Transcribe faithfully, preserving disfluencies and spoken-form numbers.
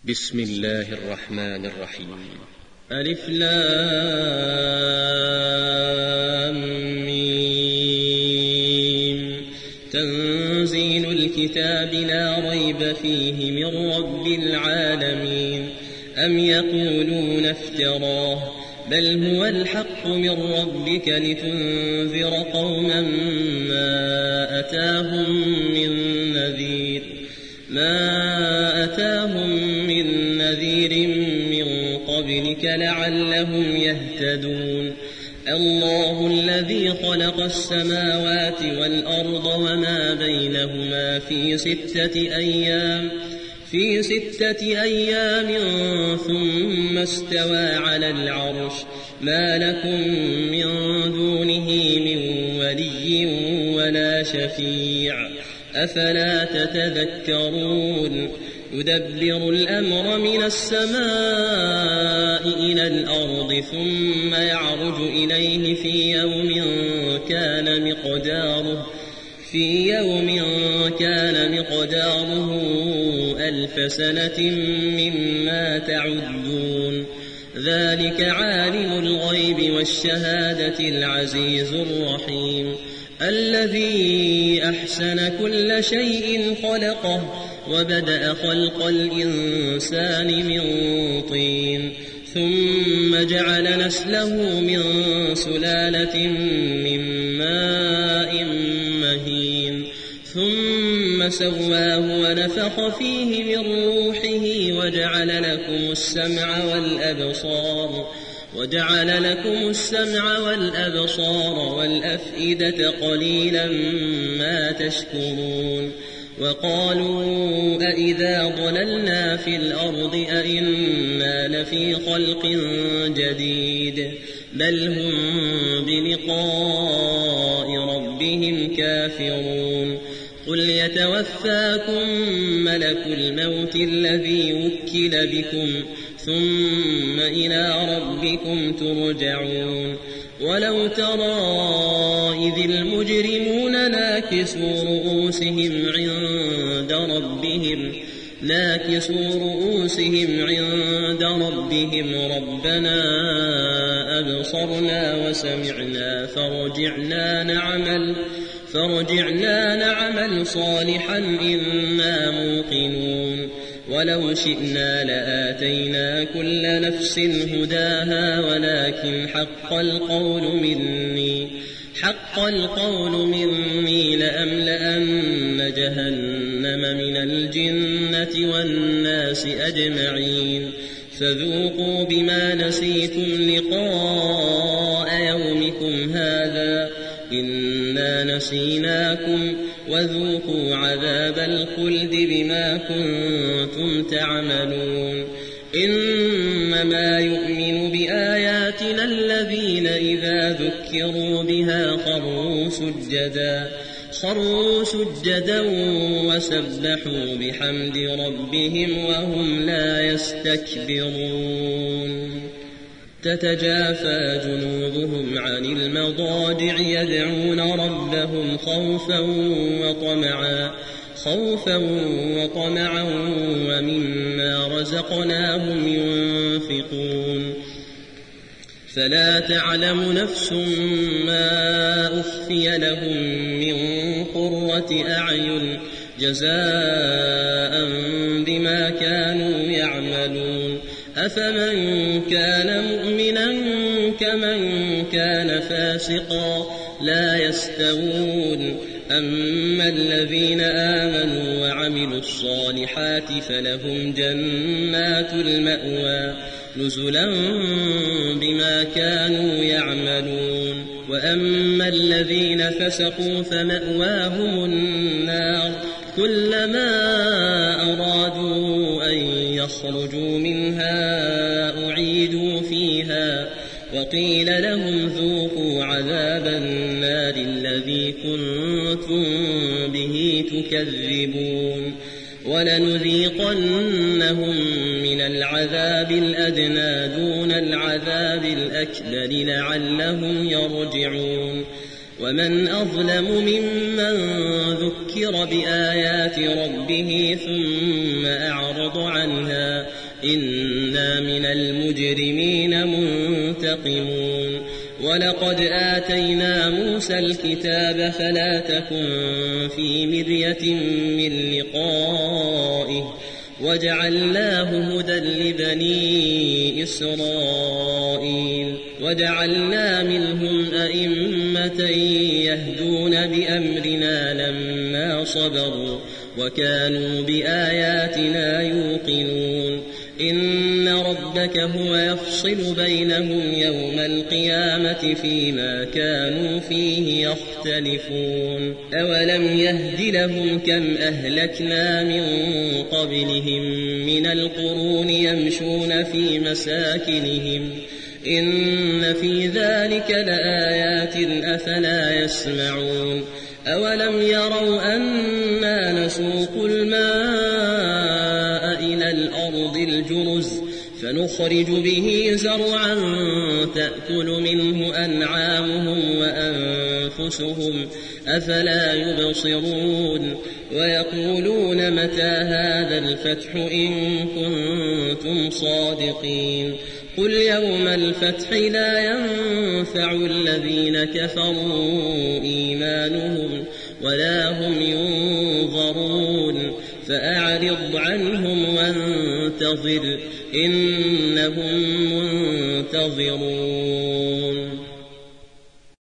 بسم الله الرحمن الرحيم. ألف لام ميم. تنزيل الكتاب لا ريب فيه من رب العالمين. أم يقولون افتراه بل هو الحق من ربك لتنذر قوما ما أتاهم من نذير ما أتاهم من نذير من قبلك لعلهم يهتدون. الله الذي خلق السماوات والأرض وما بينهما في ستة أيام في ستة أيام ثم استوى على العرش. ما لكم من دونه من ولي ولا شفيع أفلا تتذكرون. يدبر الأمر من السماء إلى الأرض ثم يعرج إليه في يوم كان مقداره في يوم كان مقداره ألف سنة مما تعدون. ذلك عالم الغيب والشهادة العزيز الرحيم. الذي أحسن كل شيء خلقه وبدأ خلق الإنسان من طين ثم جعل نسله من سلالة من ماء مهين ثم سواه ونفخ فيه من روحه وجعل لكم السمع والأبصار وجعل لكم السمع والأبصار والأفئدة قليلا ما تشكرون. وقالوا أإذا ضللنا في الأرض أإنا لفي خلق جديد بل هم بلقاء ربهم كافرون. قل يتوفاكم ملك الموت الذي وكل بكم ثم إلى ربكم ترجعون. ولو ترى إذ المجرمون ناكسوا رؤوسهم عند ربهم ناكسوا رؤوسهم عند ربهم ربنا أبصرنا وسمعنا فرجعنا نعمل فرجعنا نعمل صالحا إنا موقنون. ولو شئنا لآتينا كل نفس هداها ولكن حق القول مني حق القول مني لأملأن جهنم من الجنة والناس أجمعين. فذوقوا بما نسيتم لقاء يومكم هذا إنا نسيناكم وذوقوا عذاب الخلد بما كنتم تعملون. إنما يؤمن بآياتنا الذين إذا ذكروا بها خروا سجدا خروا سجدا وسبحوا بحمد ربهم وهم لا يستكبرون. تتجافى جنوبهم عن المضاجع يدعون ربهم خوفا وطمعا خوفا وطمعا ومما رزقناهم ينفقون. فلا تعلم نفس ما أخفي لهم من قرة أعين جزاء بما كانوا يعملون. أفمن كان مؤمنا كمن كان فاسقا لا يستوون. أما الذين آمنوا وعملوا الصالحات فلهم جنات المأوى نزلا بما كانوا يعملون. وأما الذين فسقوا فمأواهم النار كلما أرادوا أن يخرجوا منها أعيدوا فيها وقيل لهم ذوقوا عذاب النار الذي كنتم به تكذبون. ولنذيقنهم من العذاب الأدنى دون العذاب الأكبر لعلهم يرجعون. ومن أظلم ممن ذكر بآيات ربه ثم أعرض عنها إنا من المجرمين منتقمون ولقد آتينا موسى الكتاب فلا تكن في مرية من لقائه وجعلناه هدى لبني إسرائيل وجعلنا منهم أئمة يهدون بأمرنا لما صبروا وكانوا بآياتنا يوقنون إن ربك هو يفصل بينهم يوم القيامة فيما كانوا فيه يختلفون أولم يهد لهم كم أهلكنا من قبلهم من القرون يمشون في مساكنهم إن في ذلك لآيات أفلا يسمعون أولم يروا أنا نسوق الماء إلى الأرض الجرز فنخرج به زرعا تأكل منه أنعامهم وأنفسهم أفلا يبصرون ويقولون متى هذا الفتح إن كنتم صادقين قل يوم الفتح لا ينفع الذين كفروا إيمانهم ولا هم ينظرون فأعرض عنهم وانتظر إنهم منتظرون.